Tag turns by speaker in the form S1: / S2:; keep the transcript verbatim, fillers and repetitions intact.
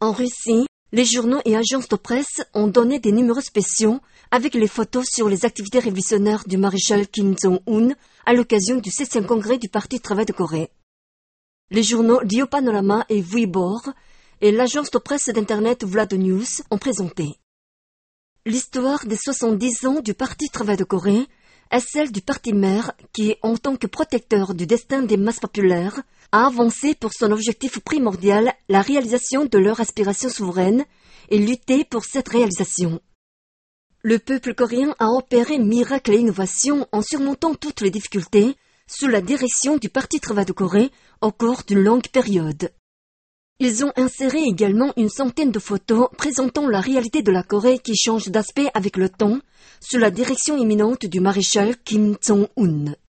S1: En Russie, les journaux et agences de presse ont donné des numéros spéciaux avec les photos sur les activités révolutionnaires du maréchal Kim Jong-un à l'occasion du septième congrès du Parti du travail de Corée. Les journaux Rio Panorama et Weibo et l'agence de presse d'internet Vlad News ont présenté. L'histoire des soixante-dix ans du Parti du travail de Corée est celle du parti mère qui, en tant que protecteur du destin des masses populaires, a avancé pour son objectif primordial la réalisation de leur aspiration souveraine et lutté pour cette réalisation. Le peuple coréen a opéré miracle et innovation en surmontant toutes les difficultés sous la direction du Parti du travail de Corée au cours d'une longue période. Ils ont inséré également une centaine de photos présentant la réalité de la Corée qui change d'aspect avec le temps sous la direction imminente du maréchal Kim Jong-un.